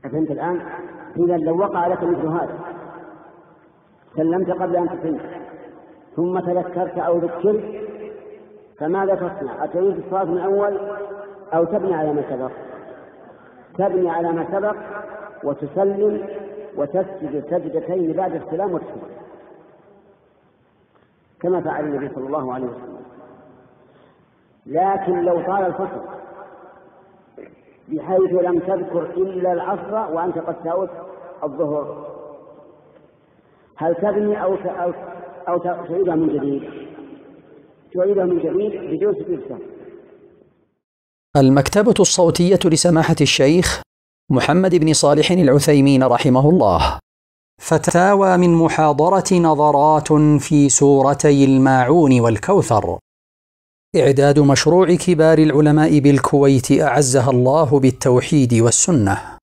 أفهمت الآن؟ إذا لو وقع لك مثل هذا سلمت قبل أن تسلم ثم تذكرت أو ذكرت، فماذا تصنع؟ أتعيد الصلاة من أول أو تبني على ما سبق؟ تبني على ما سبق وتسلم وتسجد سجدتين بعد السلام والتسليم كما فعل النبي صلى الله عليه وسلم. لكن لو طال الفصل بحيث لم تذكر إلا العصر وأنت قد ساوت الظهر، هل تبني أو تعيدها من جديد؟ تعيدها من جديد بدون سجود سهو. المكتبة الصوتية لسماحة الشيخ محمد بن صالح العثيمين رحمه الله. فتاوى من محاضرة نظرات في سورتي الماعون والكوثر. إعداد مشروع كبار العلماء بالكويت أعزها الله بالتوحيد والسنة.